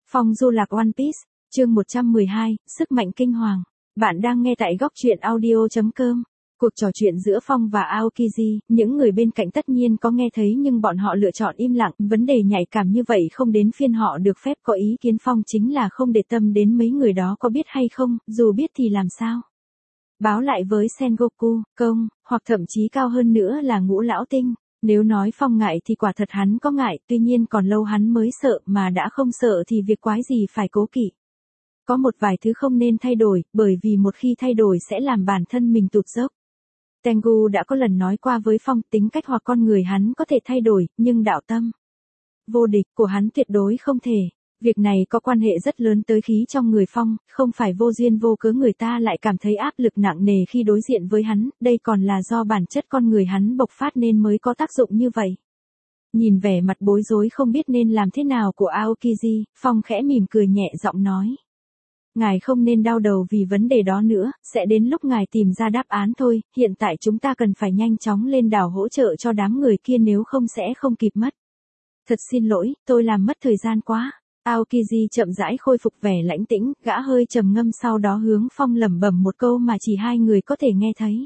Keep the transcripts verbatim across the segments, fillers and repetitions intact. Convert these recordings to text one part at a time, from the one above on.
Phong du lạc One Piece, chương một trăm mười hai, sức mạnh kinh hoàng. Bạn đang nghe tại góc truyện audio chấm com. Cuộc trò chuyện giữa Phong và Aokiji, những người bên cạnh tất nhiên có nghe thấy nhưng bọn họ lựa chọn im lặng, vấn đề nhạy cảm như vậy không đến phiên họ được phép có ý kiến. Phong chính là không để tâm đến mấy người đó có biết hay không, dù biết thì làm sao. Báo lại với Sengoku, công, hoặc thậm chí cao hơn nữa là Ngũ Lão Tinh. Nếu nói Phong ngại thì quả thật hắn có ngại, tuy nhiên còn lâu hắn mới sợ, mà đã không sợ thì việc quái gì phải cố kỵ. Có một vài thứ không nên thay đổi, bởi vì một khi thay đổi sẽ làm bản thân mình tụt dốc. Tengu đã có lần nói qua với Phong, tính cách hoặc con người hắn có thể thay đổi, nhưng đạo tâm vô địch của hắn tuyệt đối không thể. Việc này có quan hệ rất lớn tới khí trong người Phong, không phải vô duyên vô cớ người ta lại cảm thấy áp lực nặng nề khi đối diện với hắn, đây còn là do bản chất con người hắn bộc phát nên mới có tác dụng như vậy. Nhìn vẻ mặt bối rối không biết nên làm thế nào của Aokiji, Phong khẽ mỉm cười nhẹ giọng nói. Ngài không nên đau đầu vì vấn đề đó nữa, sẽ đến lúc ngài tìm ra đáp án thôi, hiện tại chúng ta cần phải nhanh chóng lên đảo hỗ trợ cho đám người kia nếu không sẽ không kịp mất. Thật xin lỗi, tôi làm mất thời gian quá. Aokiji chậm rãi khôi phục vẻ lãnh tĩnh, gã hơi trầm ngâm sau đó hướng Phong lẩm bẩm một câu mà chỉ hai người có thể nghe thấy.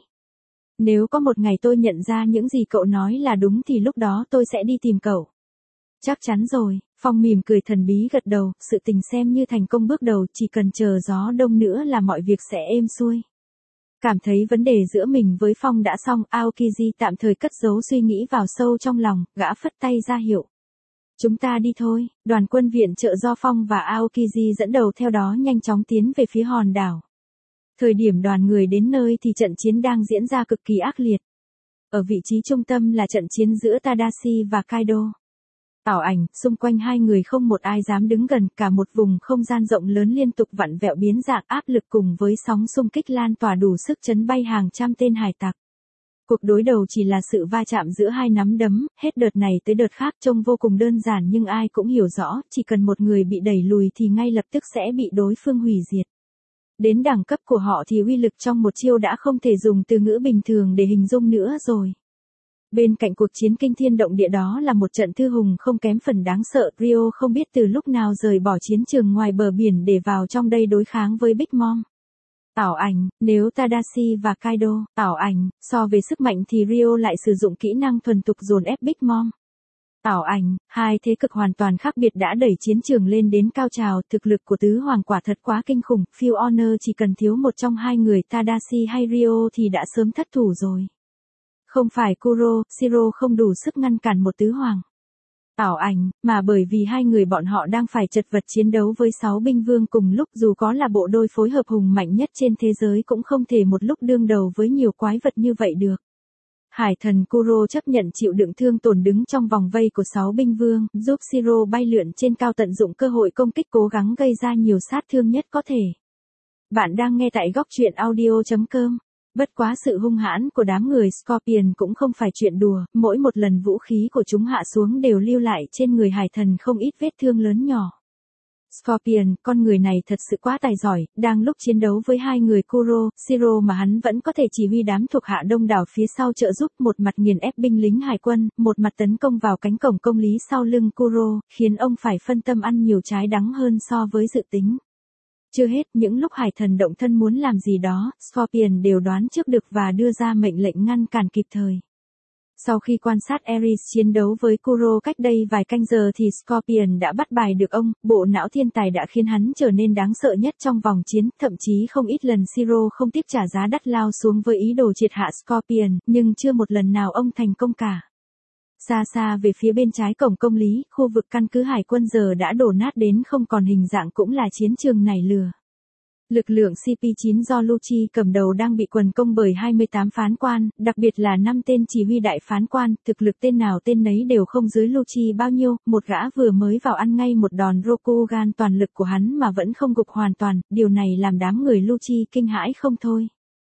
Nếu có một ngày tôi nhận ra những gì cậu nói là đúng thì lúc đó tôi sẽ đi tìm cậu. Chắc chắn rồi, Phong mỉm cười thần bí gật đầu, sự tình xem như thành công bước đầu, chỉ cần chờ gió đông nữa là mọi việc sẽ êm xuôi. Cảm thấy vấn đề giữa mình với Phong đã xong, Aokiji tạm thời cất giấu suy nghĩ vào sâu trong lòng, gã phất tay ra hiệu. Chúng ta đi thôi, đoàn quân viện trợ do Phong và Aokiji dẫn đầu theo đó nhanh chóng tiến về phía hòn đảo. Thời điểm đoàn người đến nơi thì trận chiến đang diễn ra cực kỳ ác liệt. Ở vị trí trung tâm là trận chiến giữa Tadashi và Kaido. Ảo ảnh, xung quanh hai người không một ai dám đứng gần, cả một vùng không gian rộng lớn liên tục vặn vẹo biến dạng, áp lực cùng với sóng xung kích lan tỏa đủ sức chấn bay hàng trăm tên hải tặc. Cuộc đối đầu chỉ là sự va chạm giữa hai nắm đấm, hết đợt này tới đợt khác trông vô cùng đơn giản nhưng ai cũng hiểu rõ, chỉ cần một người bị đẩy lùi thì ngay lập tức sẽ bị đối phương hủy diệt. Đến đẳng cấp của họ thì uy lực trong một chiêu đã không thể dùng từ ngữ bình thường để hình dung nữa rồi. Bên cạnh cuộc chiến kinh thiên động địa đó là một trận thư hùng không kém phần đáng sợ, Rio không biết từ lúc nào rời bỏ chiến trường ngoài bờ biển để vào trong đây đối kháng với Big Mom. Ảo ảnh, nếu Tadashi và Kaido, ảo ảnh, so về sức mạnh thì Rio lại sử dụng kỹ năng thuần tục dồn ép Big Mom. Ảo ảnh, hai thế cực hoàn toàn khác biệt đã đẩy chiến trường lên đến cao trào, thực lực của tứ hoàng quả thật quá kinh khủng, Phil Honor chỉ cần thiếu một trong hai người Tadashi hay Rio thì đã sớm thất thủ rồi. Không phải Kuro, Shiro không đủ sức ngăn cản một tứ hoàng. Ảo ảnh, mà bởi vì hai người bọn họ đang phải chật vật chiến đấu với sáu binh vương cùng lúc, dù có là bộ đôi phối hợp hùng mạnh nhất trên thế giới cũng không thể một lúc đương đầu với nhiều quái vật như vậy được. Hải thần Kuro chấp nhận chịu đựng thương tổn đứng trong vòng vây của sáu binh vương, giúp Shiro bay lượn trên cao tận dụng cơ hội công kích cố gắng gây ra nhiều sát thương nhất có thể. Bạn đang nghe tại góc truyện audio chấm com. Bất quá sự hung hãn của đám người Scorpion cũng không phải chuyện đùa, mỗi một lần vũ khí của chúng hạ xuống đều lưu lại trên người hải thần không ít vết thương lớn nhỏ. Scorpion, con người này thật sự quá tài giỏi, đang lúc chiến đấu với hai người Kuro, Shiro mà hắn vẫn có thể chỉ huy đám thuộc hạ đông đảo phía sau trợ giúp, một mặt nghiền ép binh lính hải quân, một mặt tấn công vào cánh cổng công lý sau lưng Kuro, khiến ông phải phân tâm ăn nhiều trái đắng hơn so với dự tính. Chưa hết, những lúc hải thần động thân muốn làm gì đó, Scorpion đều đoán trước được và đưa ra mệnh lệnh ngăn cản kịp thời. Sau khi quan sát Ares chiến đấu với Kuro cách đây vài canh giờ thì Scorpion đã bắt bài được ông, bộ não thiên tài đã khiến hắn trở nên đáng sợ nhất trong vòng chiến, thậm chí không ít lần Shiro không tiếc trả giá đắt lao xuống với ý đồ triệt hạ Scorpion, nhưng chưa một lần nào ông thành công cả. Xa xa về phía bên trái cổng công lý, khu vực căn cứ hải quân giờ đã đổ nát đến không còn hình dạng cũng là chiến trường nảy lửa. Lực lượng C P chín do Lucci cầm đầu đang bị quần công bởi hai mươi tám phán quan, đặc biệt là năm tên chỉ huy đại phán quan, thực lực tên nào tên nấy đều không dưới Lucci bao nhiêu, một gã vừa mới vào ăn ngay một đòn Rokugan toàn lực của hắn mà vẫn không gục hoàn toàn, điều này làm đám người Lucci kinh hãi không thôi.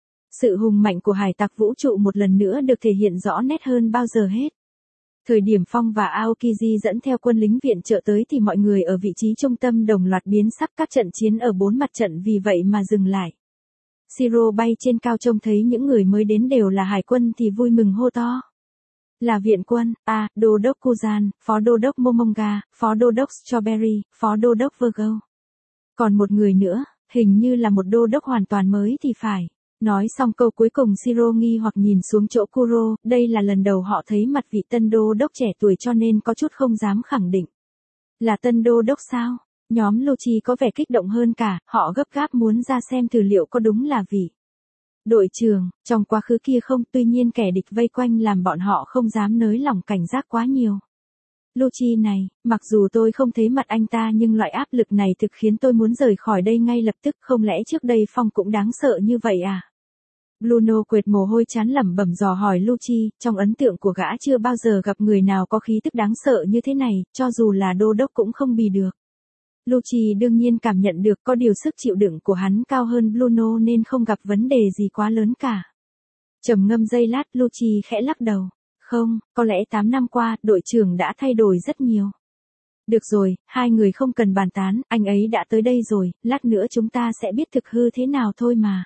Sự hùng mạnh của hải tặc vũ trụ một lần nữa được thể hiện rõ nét hơn bao giờ hết. Thời điểm Phong và Aokiji dẫn theo quân lính viện trợ tới thì mọi người ở vị trí trung tâm đồng loạt biến sắc, các trận chiến ở bốn mặt trận vì vậy mà dừng lại. Shiro bay trên cao trông thấy những người mới đến đều là hải quân thì vui mừng hô to. Là viện quân, A, đô đốc Kuzan, phó đô đốc Momonga, phó đô đốc Strawberry, phó đô đốc Virgo. Còn một người nữa, hình như là một đô đốc hoàn toàn mới thì phải. Nói xong câu cuối cùng Shiro nghi hoặc nhìn xuống chỗ Kuro, đây là lần đầu họ thấy mặt vị tân đô đốc trẻ tuổi cho nên có chút không dám khẳng định. Là tân đô đốc sao? Nhóm Luchi có vẻ kích động hơn cả, họ gấp gáp muốn ra xem thử liệu có đúng là vị đội trưởng, trong quá khứ kia không, tuy nhiên kẻ địch vây quanh làm bọn họ không dám nới lỏng cảnh giác quá nhiều. Luchi này, mặc dù tôi không thấy mặt anh ta nhưng loại áp lực này thực khiến tôi muốn rời khỏi đây ngay lập tức, không lẽ trước đây Phong cũng đáng sợ như vậy à? Bruno quệt mồ hôi chán lẩm bẩm dò hỏi Luchi, trong ấn tượng của gã chưa bao giờ gặp người nào có khí tức đáng sợ như thế này, cho dù là đô đốc cũng không bì được. Luchi đương nhiên cảm nhận được có điều sức chịu đựng của hắn cao hơn Bruno nên không gặp vấn đề gì quá lớn cả. Trầm ngâm giây lát, Luchi khẽ lắc đầu. Không, có lẽ tám năm qua, đội trưởng đã thay đổi rất nhiều. Được rồi, hai người không cần bàn tán, anh ấy đã tới đây rồi, lát nữa chúng ta sẽ biết thực hư thế nào thôi mà.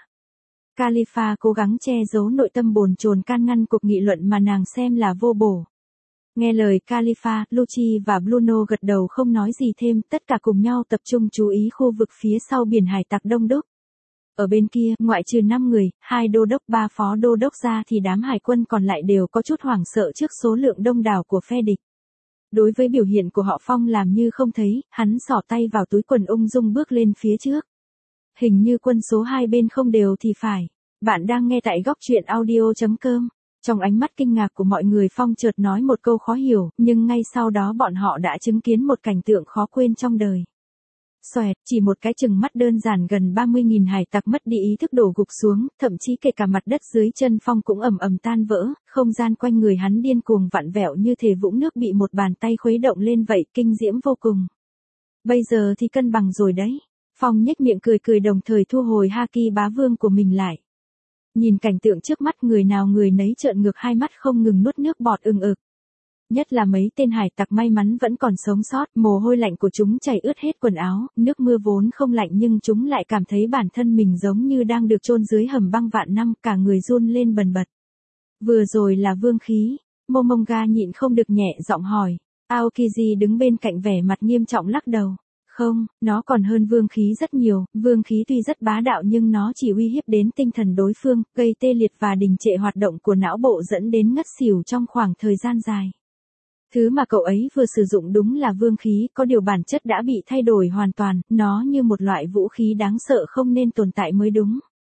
Khalifa cố gắng che giấu nội tâm bồn chồn can ngăn cuộc nghị luận mà nàng xem là vô bổ. Nghe lời Khalifa, Luchi và Bruno gật đầu không nói gì thêm, tất cả cùng nhau tập trung chú ý khu vực phía sau biển hải tặc đông đúc. Ở bên kia, ngoại trừ năm người, hai đô đốc ba phó đô đốc ra thì đám hải quân còn lại đều có chút hoảng sợ trước số lượng đông đảo của phe địch. Đối với biểu hiện của họ Phong làm như không thấy, hắn xỏ tay vào túi quần ung dung bước lên phía trước. Hình như quân số hai bên không đều thì phải. Bạn đang nghe tại góc truyện audio chấm com. Trong ánh mắt kinh ngạc của mọi người Phong chợt nói một câu khó hiểu, nhưng ngay sau đó bọn họ đã chứng kiến một cảnh tượng khó quên trong đời. Xoẹt, chỉ một cái chừng mắt đơn giản gần ba mươi nghìn hải tặc mất đi ý thức đổ gục xuống, thậm chí kể cả mặt đất dưới chân Phong cũng ầm ầm tan vỡ, không gian quanh người hắn điên cuồng vặn vẹo như thể vũng nước bị một bàn tay khuấy động lên vậy, kinh diễm vô cùng. Bây giờ thì cân bằng rồi đấy. Phong nhếch miệng cười cười đồng thời thu hồi haki bá vương của mình lại. Nhìn cảnh tượng trước mắt người nào người nấy trợn ngược hai mắt không ngừng nuốt nước bọt ừng ực. Nhất là mấy tên hải tặc may mắn vẫn còn sống sót, mồ hôi lạnh của chúng chảy ướt hết quần áo, nước mưa vốn không lạnh nhưng chúng lại cảm thấy bản thân mình giống như đang được chôn dưới hầm băng vạn năm, cả người run lên bần bật. Vừa rồi là vương khí, Momonga nhịn không được nhẹ giọng hỏi, Aokiji đứng bên cạnh vẻ mặt nghiêm trọng lắc đầu. Không, nó còn hơn vương khí rất nhiều, vương khí tuy rất bá đạo nhưng nó chỉ uy hiếp đến tinh thần đối phương, gây tê liệt và đình trệ hoạt động của não bộ dẫn đến ngất xỉu trong khoảng thời gian dài. Thứ mà cậu ấy vừa sử dụng đúng là vương khí, có điều bản chất đã bị thay đổi hoàn toàn, nó như một loại vũ khí đáng sợ không nên tồn tại mới đúng.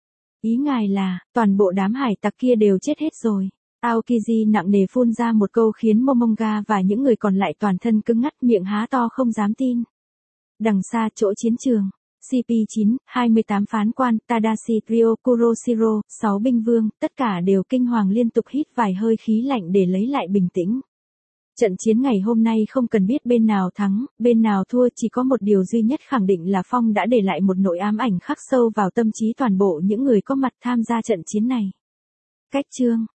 Ý ngài là, toàn bộ đám hải tặc kia đều chết hết rồi. Aokiji nặng nề phun ra một câu khiến Momonga và những người còn lại toàn thân cứng ngắt, miệng há to không dám tin. Đằng xa chỗ chiến trường, xê pê chín, hai mươi tám phán quan, Tadashi Ryo, Kuroshiro, sáu binh vương, tất cả đều kinh hoàng liên tục hít vài hơi khí lạnh để lấy lại bình tĩnh. Trận chiến ngày hôm nay không cần biết bên nào thắng, bên nào thua, chỉ có một điều duy nhất khẳng định là Phong đã để lại một nỗi ám ảnh khắc sâu vào tâm trí toàn bộ những người có mặt tham gia trận chiến này. Cách chương